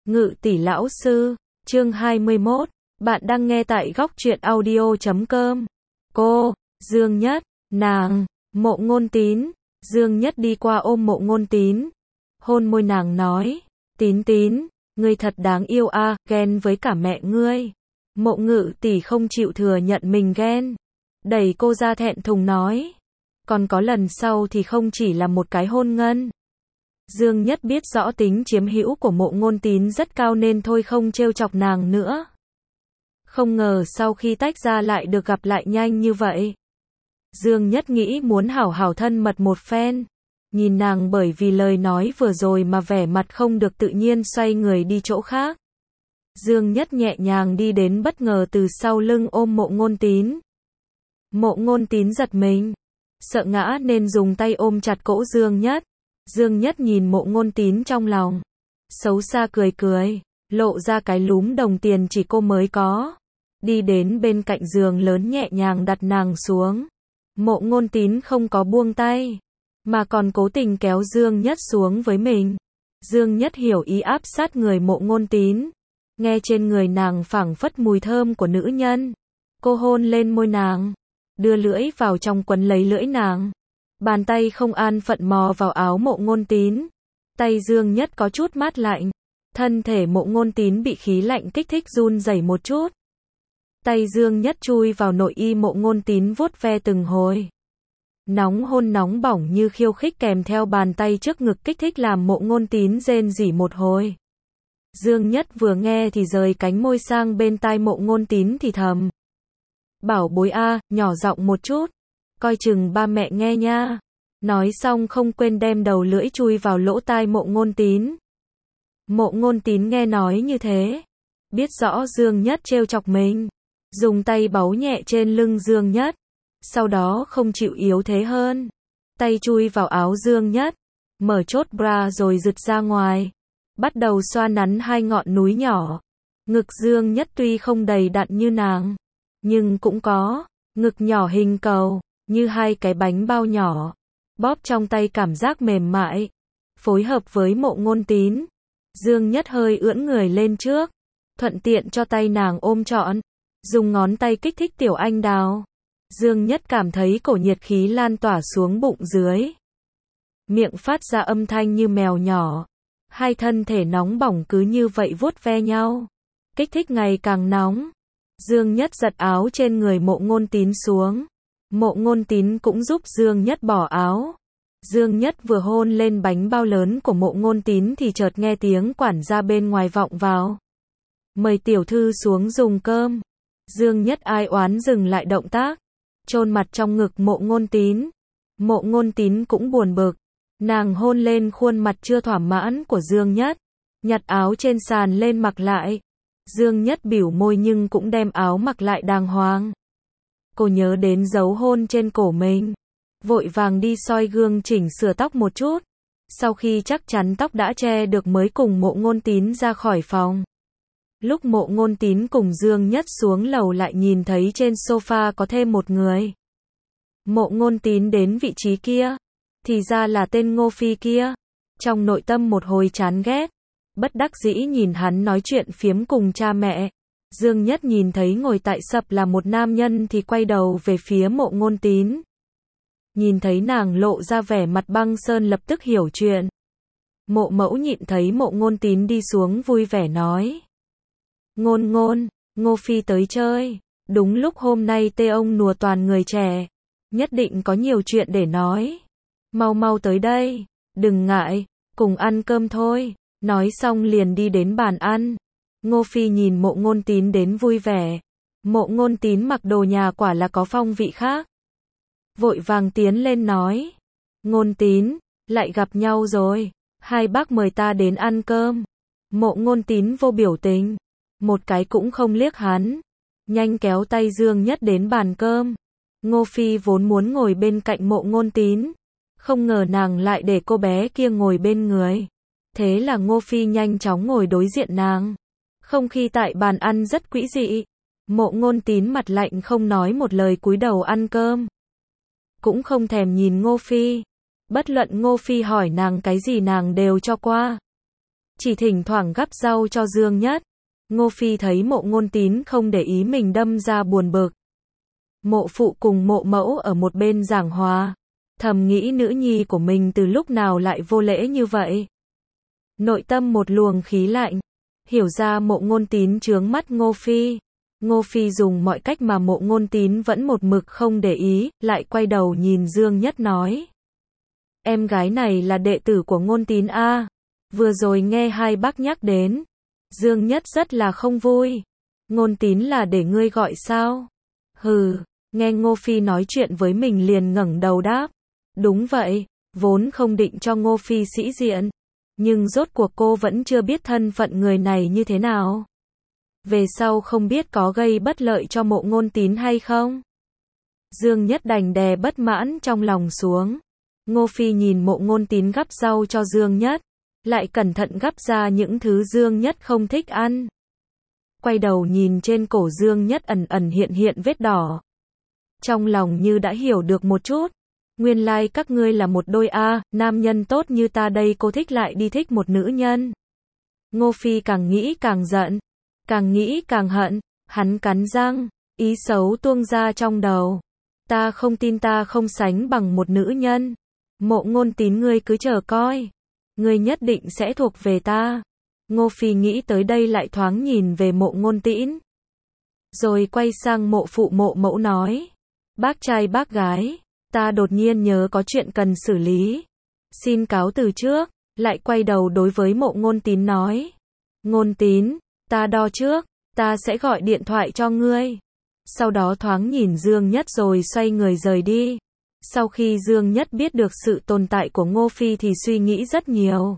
Ngự tỷ lão sư, chương 21, bạn đang nghe tại góc truyện audio.com. Cô, Dương Nhất, nàng, Mộ Ngôn Tín. Dương Nhất đi qua ôm Mộ Ngôn Tín, hôn môi nàng nói, Tín Tín, ngươi thật đáng yêu a, ghen với cả mẹ ngươi. Mộ Ngự tỷ không chịu thừa nhận mình ghen, đẩy cô ra thẹn thùng nói, còn có lần sau thì không chỉ là một cái hôn ngân. Dương Nhất biết rõ tính chiếm hữu của Mộ Ngôn Tín rất cao nên thôi không trêu chọc nàng nữa. Không ngờ sau khi tách ra lại được gặp lại nhanh như vậy. Dương Nhất nghĩ muốn hảo hảo thân mật một phen. Nhìn nàng bởi vì lời nói vừa rồi mà vẻ mặt không được tự nhiên xoay người đi chỗ khác. Dương Nhất nhẹ nhàng đi đến bất ngờ từ sau lưng ôm Mộ Ngôn Tín. Mộ Ngôn Tín giật mình, sợ ngã nên dùng tay ôm chặt cổ Dương Nhất. Dương Nhất nhìn Mộ Ngôn Tín trong lòng, xấu xa cười cười, lộ ra cái lúm đồng tiền chỉ cô mới có. Đi đến bên cạnh giường lớn nhẹ nhàng đặt nàng xuống. Mộ Ngôn Tín không có buông tay, mà còn cố tình kéo Dương Nhất xuống với mình. Dương Nhất hiểu ý áp sát người Mộ Ngôn Tín. Nghe trên người nàng phảng phất mùi thơm của nữ nhân. Cô hôn lên môi nàng, đưa lưỡi vào trong quấn lấy lưỡi nàng. Bàn tay không an phận mò vào áo Mộ Ngôn Tín. Tay Dương Nhất có chút mát lạnh. Thân thể Mộ Ngôn Tín bị khí lạnh kích thích run rẩy một chút. Tay Dương Nhất chui vào nội y Mộ Ngôn Tín vuốt ve từng hồi. Nóng hôn nóng bỏng như khiêu khích kèm theo bàn tay trước ngực kích thích làm Mộ Ngôn Tín rên rỉ một hồi. Dương Nhất vừa nghe thì rời cánh môi sang bên tai Mộ Ngôn Tín thì thầm. Bảo bối a, nhỏ giọng một chút. Coi chừng ba mẹ nghe nha. Nói xong không quên đem đầu lưỡi chui vào lỗ tai Mộ Ngôn Tín. Mộ Ngôn Tín nghe nói như thế, biết rõ Dương Nhất trêu chọc mình, dùng tay bấu nhẹ trên lưng Dương Nhất, sau đó không chịu yếu thế hơn, tay chui vào áo Dương Nhất, mở chốt bra rồi giật ra ngoài, bắt đầu xoa nắn hai ngọn núi nhỏ. Ngực Dương Nhất tuy không đầy đặn như nàng, nhưng cũng có ngực nhỏ hình cầu, như hai cái bánh bao nhỏ, bóp trong tay cảm giác mềm mại, phối hợp với Mộ Ngôn Tín. Dương Nhất hơi ưỡn người lên trước, thuận tiện cho tay nàng ôm trọn, dùng ngón tay kích thích tiểu anh đào. Dương Nhất cảm thấy cổ nhiệt khí lan tỏa xuống bụng dưới. Miệng phát ra âm thanh như mèo nhỏ. Hai thân thể nóng bỏng cứ như vậy vuốt ve nhau. Kích thích ngày càng nóng. Dương Nhất giật áo trên người Mộ Ngôn Tín xuống. Mộ Ngôn Tín cũng giúp Dương Nhất bỏ áo. Dương Nhất vừa hôn lên bánh bao lớn của Mộ Ngôn Tín thì chợt nghe tiếng quản gia bên ngoài vọng vào. Mời tiểu thư xuống dùng cơm. Dương Nhất ai oán dừng lại động tác, chôn mặt trong ngực Mộ Ngôn Tín. Mộ Ngôn Tín cũng buồn bực. Nàng hôn lên khuôn mặt chưa thỏa mãn của Dương Nhất, nhặt áo trên sàn lên mặc lại. Dương Nhất bỉu môi nhưng cũng đem áo mặc lại đàng hoàng. Cô nhớ đến dấu hôn trên cổ mình, vội vàng đi soi gương chỉnh sửa tóc một chút. Sau khi chắc chắn tóc đã che được mới cùng Mộ Ngôn Tín ra khỏi phòng. Lúc Mộ Ngôn Tín cùng Dương Nhất xuống lầu lại nhìn thấy trên sofa có thêm một người. Mộ Ngôn Tín đến vị trí kia, thì ra là tên Ngô Phi kia. Trong nội tâm một hồi chán ghét, bất đắc dĩ nhìn hắn nói chuyện phiếm cùng cha mẹ. Dương Nhất nhìn thấy ngồi tại sập là một nam nhân thì quay đầu về phía Mộ Ngôn Tín. Nhìn thấy nàng lộ ra vẻ mặt băng sơn lập tức hiểu chuyện. Mộ mẫu nhịn thấy Mộ Ngôn Tín đi xuống vui vẻ nói. Ngôn ngôn, Ngô Phi tới chơi. Đúng lúc hôm nay tê ông nùa toàn người trẻ. Nhất định có nhiều chuyện để nói. Mau mau tới đây, đừng ngại, cùng ăn cơm thôi. Nói xong liền đi đến bàn ăn. Ngô Phi nhìn Mộ Ngôn Tín đến vui vẻ. Mộ Ngôn Tín mặc đồ nhà quả là có phong vị khác. Vội vàng tiến lên nói. Ngôn Tín, lại gặp nhau rồi. Hai bác mời ta đến ăn cơm. Mộ Ngôn Tín vô biểu tình, một cái cũng không liếc hắn. Nhanh kéo tay Dương Nhất đến bàn cơm. Ngô Phi vốn muốn ngồi bên cạnh Mộ Ngôn Tín, không ngờ nàng lại để cô bé kia ngồi bên người. Thế là Ngô Phi nhanh chóng ngồi đối diện nàng. Không khí tại bàn ăn rất quỷ dị. Mộ Ngôn Tín mặt lạnh không nói một lời cúi đầu ăn cơm. Cũng không thèm nhìn Ngô Phi. Bất luận Ngô Phi hỏi nàng cái gì nàng đều cho qua. chỉ thỉnh thoảng gắp rau cho Dương Nhất. Ngô Phi thấy Mộ Ngôn Tín không để ý mình đâm ra buồn bực. Mộ phụ cùng mộ mẫu ở một bên giảng hòa, thầm nghĩ nữ nhi của mình từ lúc nào lại vô lễ như vậy. Nội tâm một luồng khí lạnh, hiểu ra Mộ Ngôn Tín chướng mắt Ngô Phi. Ngô Phi dùng mọi cách mà Mộ Ngôn Tín vẫn một mực không để ý, lại quay đầu nhìn Dương Nhất nói. Em gái này là đệ tử của Ngôn Tín a. Vừa rồi nghe hai bác nhắc đến. Dương Nhất rất là không vui. Ngôn Tín là để ngươi gọi sao? Hừ, nghe Ngô Phi nói chuyện với mình liền ngẩng đầu đáp. Đúng vậy, vốn không định cho Ngô Phi sĩ diện. Nhưng rốt cuộc cô vẫn chưa biết thân phận người này như thế nào. Về sau không biết có gây bất lợi cho Mộ Ngôn Tín hay không? Dương Nhất đành đè bất mãn trong lòng xuống. Ngô Phi nhìn Mộ Ngôn Tín gắp rau cho Dương Nhất, lại cẩn thận gắp ra những thứ Dương Nhất không thích ăn. Quay đầu nhìn trên cổ Dương Nhất ẩn ẩn hiện hiện vết đỏ. Trong lòng như đã hiểu được một chút. Nguyên lai các ngươi là một đôi a, nam nhân tốt như ta đây cô thích lại đi thích một nữ nhân. Ngô Phi càng nghĩ càng giận, càng nghĩ càng hận, hắn cắn răng, ý xấu tuông ra trong đầu. Ta không tin ta không sánh bằng một nữ nhân. Mộ Ngôn Tín ngươi cứ chờ coi. Ngươi nhất định sẽ thuộc về ta. Ngô Phi nghĩ tới đây lại thoáng nhìn về Mộ Ngôn Tín. Rồi quay sang mộ phụ mộ mẫu nói. Bác trai bác gái, ta đột nhiên nhớ có chuyện cần xử lý. Xin cáo từ trước, lại quay đầu đối với Mộ Ngôn Tín nói. Ngôn Tín, ta đo trước, ta sẽ gọi điện thoại cho ngươi. Sau đó thoáng nhìn Dương Nhất rồi xoay người rời đi. Sau khi Dương Nhất biết được sự tồn tại của Ngô Phi thì suy nghĩ rất nhiều.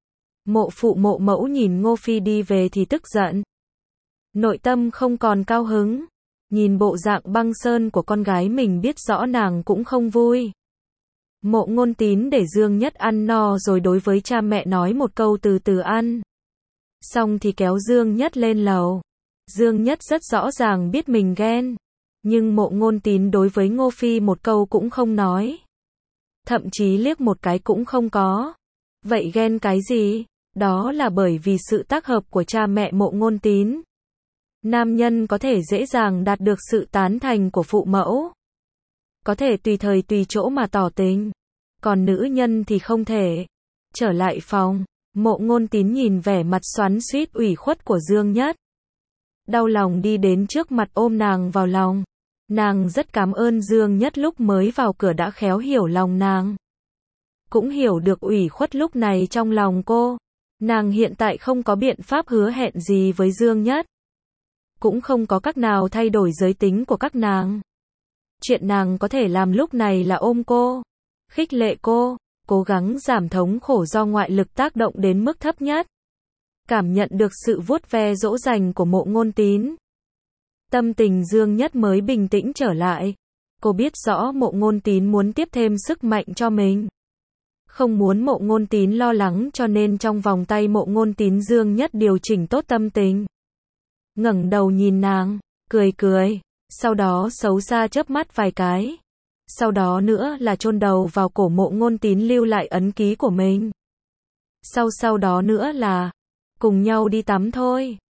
Mộ phụ mộ mẫu nhìn Ngô Phi đi về thì tức giận. Nội tâm không còn cao hứng. Nhìn bộ dạng băng sơn của con gái mình biết rõ nàng cũng không vui. Mộ Ngôn Tín để Dương Nhất ăn no rồi đối với cha mẹ nói một câu từ từ ăn. Xong thì kéo Dương Nhất lên lầu. Dương Nhất rất rõ ràng biết mình ghen. Nhưng Mộ Ngôn Tín đối với Ngô Phi một câu cũng không nói. Thậm chí liếc một cái cũng không có. Vậy ghen cái gì? Đó là bởi vì sự tác hợp của cha mẹ Mộ Ngôn Tín. Nam nhân có thể dễ dàng đạt được sự tán thành của phụ mẫu. Có thể tùy thời tùy chỗ mà tỏ tình. Còn nữ nhân thì không thể. Trở lại phòng, Mộ Ngôn Tín nhìn vẻ mặt xoắn xuýt ủy khuất của Dương Nhất. Đau lòng đi đến trước mặt ôm nàng vào lòng. Nàng rất cảm ơn Dương Nhất lúc mới vào cửa đã khéo hiểu lòng nàng. Cũng hiểu được ủy khuất lúc này trong lòng cô. Nàng hiện tại không có biện pháp hứa hẹn gì với Dương Nhất. Cũng không có cách nào thay đổi giới tính của các nàng. Chuyện nàng có thể làm lúc này là ôm cô, khích lệ cô, cố gắng giảm thống khổ do ngoại lực tác động đến mức thấp nhất. Cảm nhận được sự vuốt ve dỗ dành của Mộ Ngôn Tín. Tâm tình Dương Nhất mới bình tĩnh trở lại. Cô biết rõ Mộ Ngôn Tín muốn tiếp thêm sức mạnh cho mình. Không muốn Mộ Ngôn Tín lo lắng cho nên trong vòng tay Mộ Ngôn Tín Dương Nhất điều chỉnh tốt tâm tình. Ngẩng đầu nhìn nàng, cười cười, sau đó xấu xa chớp mắt vài cái. Sau đó nữa là chôn đầu vào cổ Mộ Ngôn Tín lưu lại ấn ký của mình. Sau đó nữa là cùng nhau đi tắm thôi.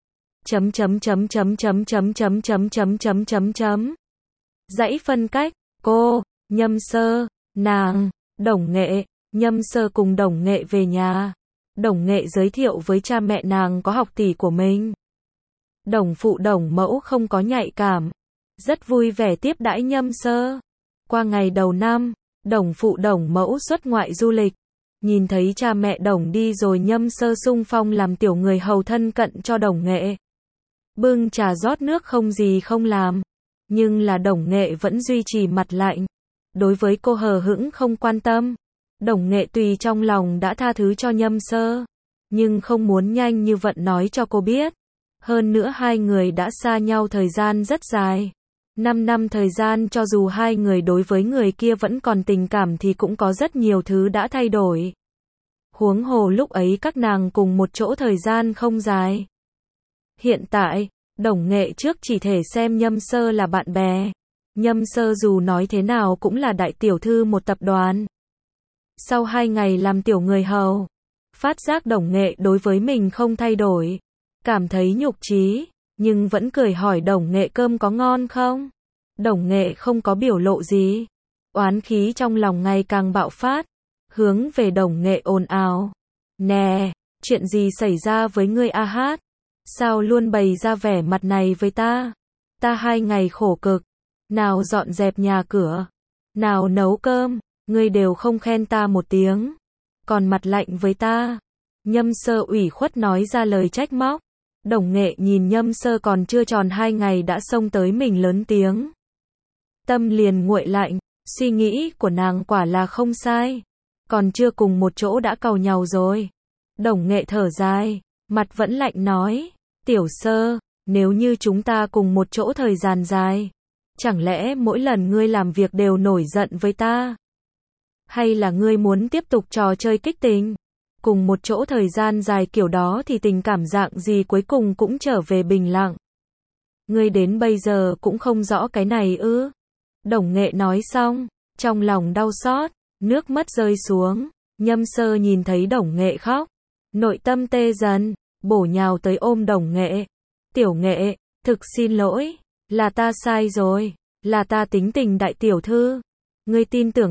Dãy phân cách, cô, Nhâm Sơ, nàng, Đồng Nghệ, Nhâm Sơ cùng Đồng Nghệ về nhà. Đồng Nghệ giới thiệu với cha mẹ nàng có học tỷ của mình. Đồng phụ đồng mẫu không có nhạy cảm, rất vui vẻ tiếp đãi Nhâm Sơ. Qua ngày đầu năm, đồng phụ đồng mẫu xuất ngoại du lịch. Nhìn thấy cha mẹ Đồng đi rồi Nhâm Sơ xung phong làm tiểu người hầu thân cận cho Đồng Nghệ. Bưng trà rót nước không gì không làm. Nhưng là Đồng Nghệ vẫn duy trì mặt lạnh. Đối với cô hờ hững không quan tâm. Đồng Nghệ tùy trong lòng đã tha thứ cho Nhâm Sơ. Nhưng không muốn nhanh như vậy nói cho cô biết. Hơn nữa hai người đã xa nhau thời gian rất dài. 5 năm thời gian cho dù hai người đối với người kia vẫn còn tình cảm thì cũng có rất nhiều thứ đã thay đổi. Huống hồ lúc ấy các nàng cùng một chỗ thời gian không dài. Hiện tại, Đồng Nghệ trước chỉ thể xem Nhâm Sơ là bạn bè. Nhâm Sơ dù nói thế nào cũng là đại tiểu thư một tập đoàn. Sau 2 ngày làm tiểu người hầu, Phát giác Đồng Nghệ đối với mình không thay đổi, cảm thấy nhục trí, nhưng vẫn cười hỏi Đồng Nghệ cơm có ngon không? Đồng Nghệ không có biểu lộ gì. Oán khí trong lòng ngày càng bạo phát, hướng về Đồng Nghệ ồn ào. Nè, chuyện gì xảy ra với ngươi a hát? Sao luôn bày ra vẻ mặt này với ta? Ta 2 ngày khổ cực, nào dọn dẹp nhà cửa, nào nấu cơm, ngươi đều không khen ta một tiếng, còn mặt lạnh với ta. Nhâm Sơ ủy khuất nói ra lời trách móc. Đồng Nghệ nhìn Nhâm Sơ còn chưa tròn 2 ngày đã xông tới mình lớn tiếng. Tâm liền nguội lạnh, suy nghĩ của nàng quả là không sai. Còn chưa cùng một chỗ đã càu nhàu rồi. Đồng Nghệ thở dài, mặt vẫn lạnh nói, Tiểu Sơ, nếu như chúng ta cùng một chỗ thời gian dài, chẳng lẽ mỗi lần ngươi làm việc đều nổi giận với ta? Hay là ngươi muốn tiếp tục trò chơi kích tình? Cùng một chỗ thời gian dài kiểu đó thì tình cảm dạng gì cuối cùng cũng trở về bình lặng. Ngươi đến bây giờ cũng không rõ cái này ư? Đồng Nghệ nói xong, trong lòng đau xót, nước mắt rơi xuống. Nhâm Sơ nhìn thấy Đồng Nghệ khóc, nội tâm tê dần, bổ nhào tới ôm Đồng Nghệ. Tiểu Nghệ, thực xin lỗi, là ta sai rồi, là ta tính tình đại tiểu thư. Ngươi tin tưởng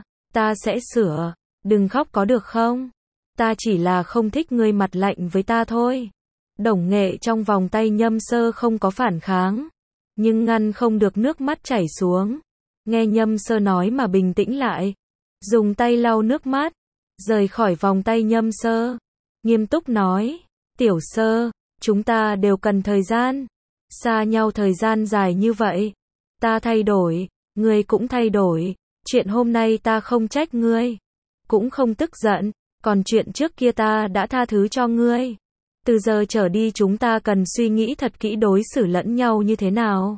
ta sẽ sửa, đừng khóc có được không? Ta chỉ là không thích ngươi mặt lạnh với ta thôi. Đồng Nghệ trong vòng tay Nhâm Sơ không có phản kháng, nhưng ngăn không được nước mắt chảy xuống. Nghe Nhâm Sơ nói mà bình tĩnh lại, dùng tay lau nước mắt, rời khỏi vòng tay Nhâm Sơ, nghiêm túc nói, Tiểu Sơ, chúng ta đều cần thời gian, xa nhau thời gian dài như vậy, ta thay đổi, ngươi cũng thay đổi, chuyện hôm nay ta không trách ngươi, cũng không tức giận, còn chuyện trước kia ta đã tha thứ cho ngươi. Từ giờ trở đi chúng ta cần suy nghĩ thật kỹ đối xử lẫn nhau như thế nào.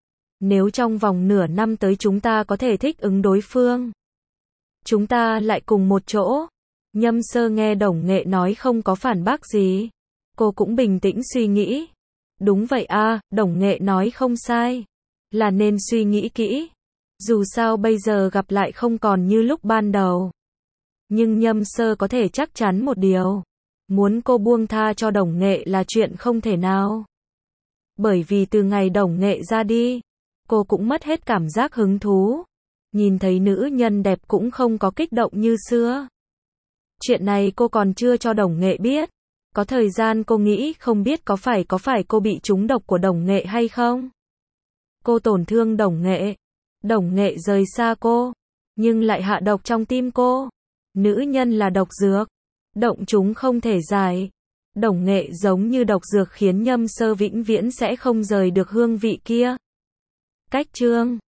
Nếu trong vòng nửa năm tới chúng ta có thể thích ứng đối phương, chúng ta lại cùng một chỗ. Nhâm Sơ nghe Đồng Nghệ nói không có phản bác gì. Cô cũng bình tĩnh suy nghĩ. Đúng vậy a, Đồng Nghệ nói không sai. Là nên suy nghĩ kỹ. Dù sao bây giờ gặp lại không còn như lúc ban đầu. Nhưng Nhâm Sơ có thể chắc chắn một điều. Muốn cô buông tha cho Đồng Nghệ là chuyện không thể nào. Bởi vì từ ngày Đồng Nghệ ra đi, cô cũng mất hết cảm giác hứng thú. Nhìn thấy nữ nhân đẹp cũng không có kích động như xưa. Chuyện này cô còn chưa cho Đồng Nghệ biết. Có thời gian cô nghĩ không biết có phải cô bị trúng độc của Đồng Nghệ hay không? Cô tổn thương Đồng Nghệ. Đồng Nghệ rời xa cô, nhưng lại hạ độc trong tim cô. Nữ nhân là độc dược, động chúng không thể giải. Đồng Nghệ giống như độc dược khiến Nhâm Sơ vĩnh viễn sẽ không rời được hương vị kia. Cách chương